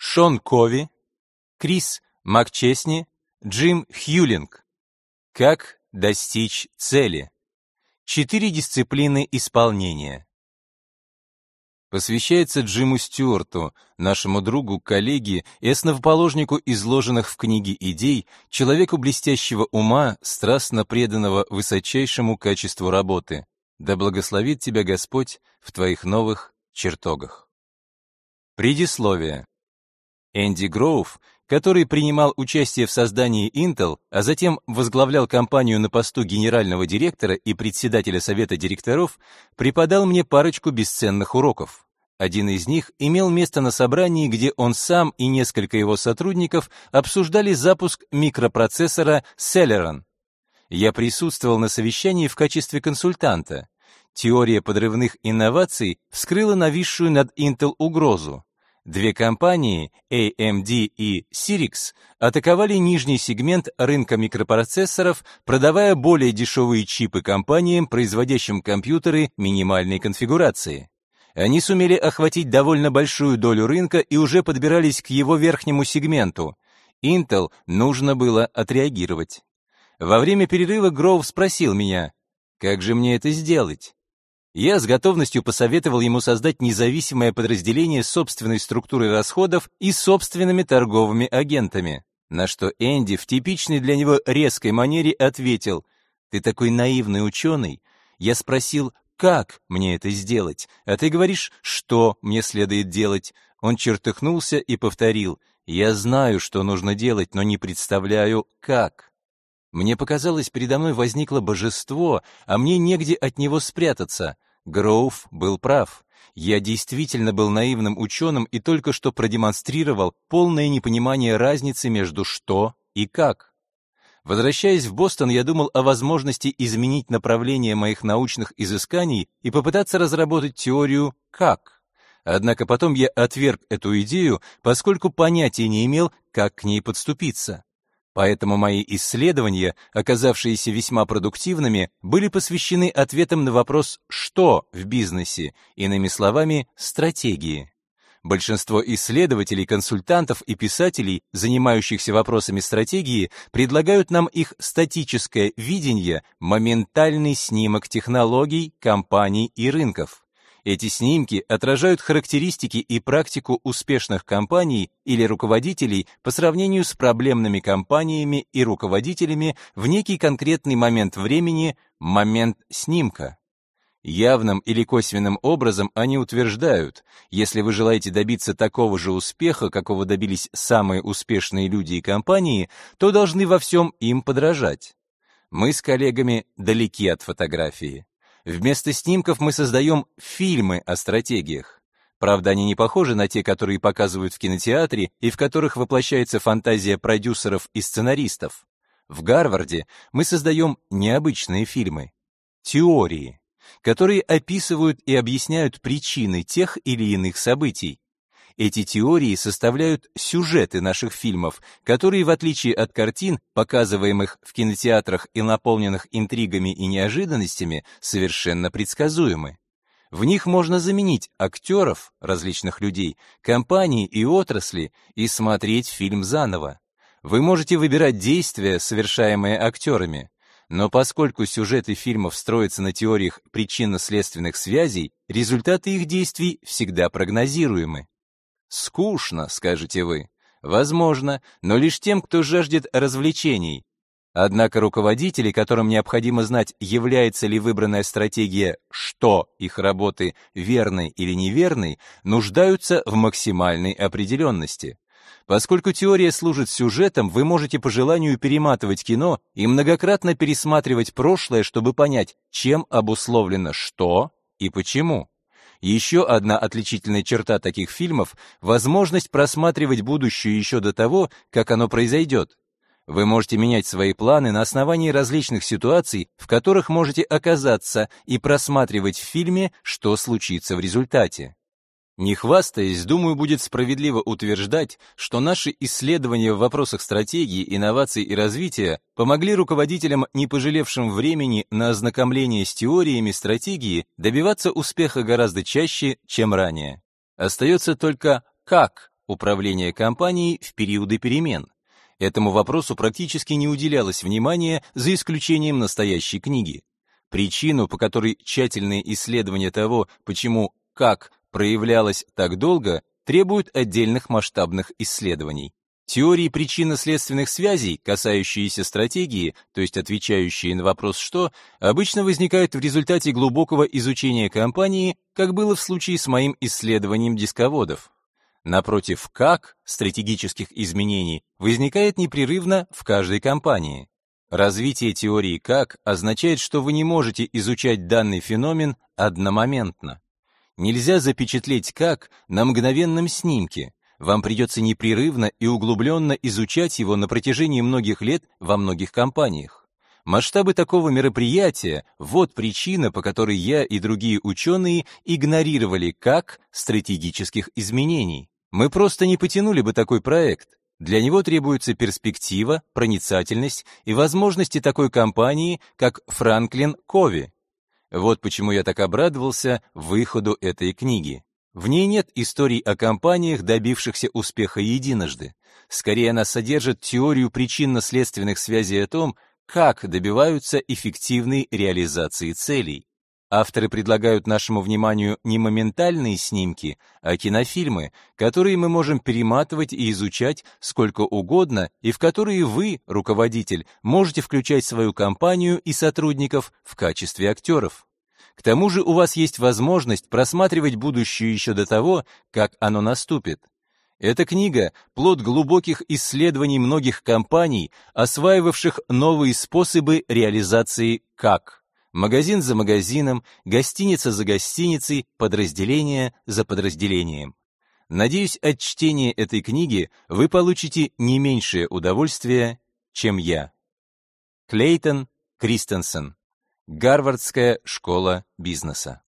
Шон Кови, Крис МакЧесни, Джим Хьюлинг. Как достичь цели? 4 дисциплины исполнения. Посвящается Джиму Стюарту, нашему другу, коллеге и основоположнику изложенных в книге идей, человеку блестящего ума, страстно преданного высочайшему качеству работы. Да благословит тебя Господь в твоих новых чертогах. Предисловие. Энди Гроув, который принимал участие в создании Intel, а затем возглавлял компанию на посту генерального директора и председателя совета директоров, преподал мне парочку бесценных уроков. Один из них имел место на собрании, где он сам и несколько его сотрудников обсуждали запуск микропроцессора Celeron. Я присутствовал на совещании в качестве консультанта. Теория подрывных инноваций вскрыла нависшую над Intel угрозу. 2 компании, AMD и Cyrix, атаковали нижний сегмент рынка микропроцессоров, продавая более дешевые чипы компаниям, производящим компьютеры минимальной конфигурации. Они сумели охватить довольно большую долю рынка и уже подбирались к его верхнему сегменту. Intel нужно было отреагировать. Во время перерыва Гроув спросил меня, как же мне это сделать? Я с готовностью посоветовал ему создать независимое подразделение с собственной структурой расходов и собственными торговыми агентами. На что Энди в типичной для него резкой манере ответил: «Ты такой наивный ученый. Я спросил, как мне это сделать, а ты говоришь, что мне следует делать». Он чертыхнулся и повторил: «Я знаю, что нужно делать, но не представляю, как». Мне показалось, передо мной возникло божество, а мне негде от него спрятаться. Гроув был прав. Я действительно был наивным ученым и только что продемонстрировал полное непонимание разницы между «что» и «как». Возвращаясь в Бостон, я думал о возможности изменить направление моих научных изысканий и попытаться разработать теорию «как». Однако потом я отверг эту идею, поскольку понятия не имел, как к ней подступиться. Поэтому мои исследования, оказавшиеся весьма продуктивными, были посвящены ответам на вопрос «что» в бизнесе, иными словами, стратегии. Большинство исследователей, консультантов и писателей, занимающихся вопросами стратегии, предлагают нам их статическое видение, моментальный снимок технологий, компаний и рынков. Эти снимки отражают характеристики и практику успешных компаний или руководителей по сравнению с проблемными компаниями и руководителями в некий конкретный момент времени, момент снимка. Явным или косвенным образом они утверждают, если вы желаете добиться такого же успеха, какого добились самые успешные люди и компании, то должны во всем им подражать. Мы с коллегами далеки от фотографии. Вместо снимков мы создаем фильмы о стратегиях. Правда, они не похожи на те, которые показывают в кинотеатре и в которых воплощается фантазия продюсеров и сценаристов. В Гарварде мы создаем необычные фильмы, теории, которые описывают и объясняют причины тех или иных событий. Эти теории составляют сюжеты наших фильмов, которые, в отличие от картин, показываемых в кинотеатрах и наполненных интригами и неожиданностями, совершенно предсказуемы. В них можно заменить актеров, различных людей, компании и отрасли и смотреть фильм заново. Вы можете выбирать действия, совершаемые актерами, но поскольку сюжеты фильмов строятся на теориях причинно-следственных связей, результаты их действий всегда прогнозируемы. Скучно, скажете вы. Возможно, но лишь тем, кто жаждет развлечений. Однако руководители, которым необходимо знать, является ли выбранная стратегия «что» их работы верной или неверной, нуждаются в максимальной определенности. Поскольку теория служит сюжетом, вы можете по желанию перематывать кино и многократно пересматривать прошлое, чтобы понять, чем обусловлено «что» и почему. Еще одна отличительная черта таких фильмов — возможность просматривать будущее еще до того, как оно произойдет. Вы можете менять свои планы на основании различных ситуаций, в которых можете оказаться, и просматривать в фильме, что случится в результате. Не хвастаясь, думаю, будет справедливо утверждать, что наши исследования в вопросах стратегии, инноваций и развития помогли руководителям, не пожалевшим времени на ознакомление с теориями стратегии, добиваться успеха гораздо чаще, чем ранее. Остается только «как» управления компанией в периоды перемен. Этому вопросу практически не уделялось внимания, за исключением настоящей книги. Причину, по которой тщательные исследования того, почему «как» проявлялось так долго, требуют отдельных масштабных исследований. Теории причинно-следственных связей, касающиеся стратегии, то есть отвечающие на вопрос «что», обычно возникают в результате глубокого изучения компании, как было в случае с моим исследованием дисководов. Напротив, «как» стратегических изменений возникает непрерывно в каждой компании. Развитие теории «как» означает, что вы не можете изучать данный феномен одномоментно. Нельзя запечатлеть «как» на мгновенном снимке. Вам придется непрерывно и углубленно изучать его на протяжении многих лет во многих компаниях. Масштабы такого мероприятия – вот причина, по которой я и другие ученые игнорировали «как» стратегических изменений. Мы просто не потянули бы такой проект. Для него требуется перспектива, проницательность и возможности такой компании, как Franklin Covey. Вот почему я так обрадовался выходу этой книги. В ней нет историй о компаниях, добившихся успеха единожды. Скорее, она содержит теорию причинно-следственных связей о том, как добиваются эффективной реализации целей. Авторы предлагают нашему вниманию не моментальные снимки, а кинофильмы, которые мы можем перематывать и изучать сколько угодно, и в которые вы, руководитель, можете включать свою компанию и сотрудников в качестве актеров. К тому же у вас есть возможность просматривать будущее еще до того, как оно наступит. Эта книга – плод глубоких исследований многих компаний, осваивавших новые способы реализации «как». Магазин за магазином, гостиница за гостиницей, подразделение за подразделением. Надеюсь, от чтения этой книги вы получите не меньшее удовольствие, чем я. Клейтон Кристенсен. Гарвардская школа бизнеса.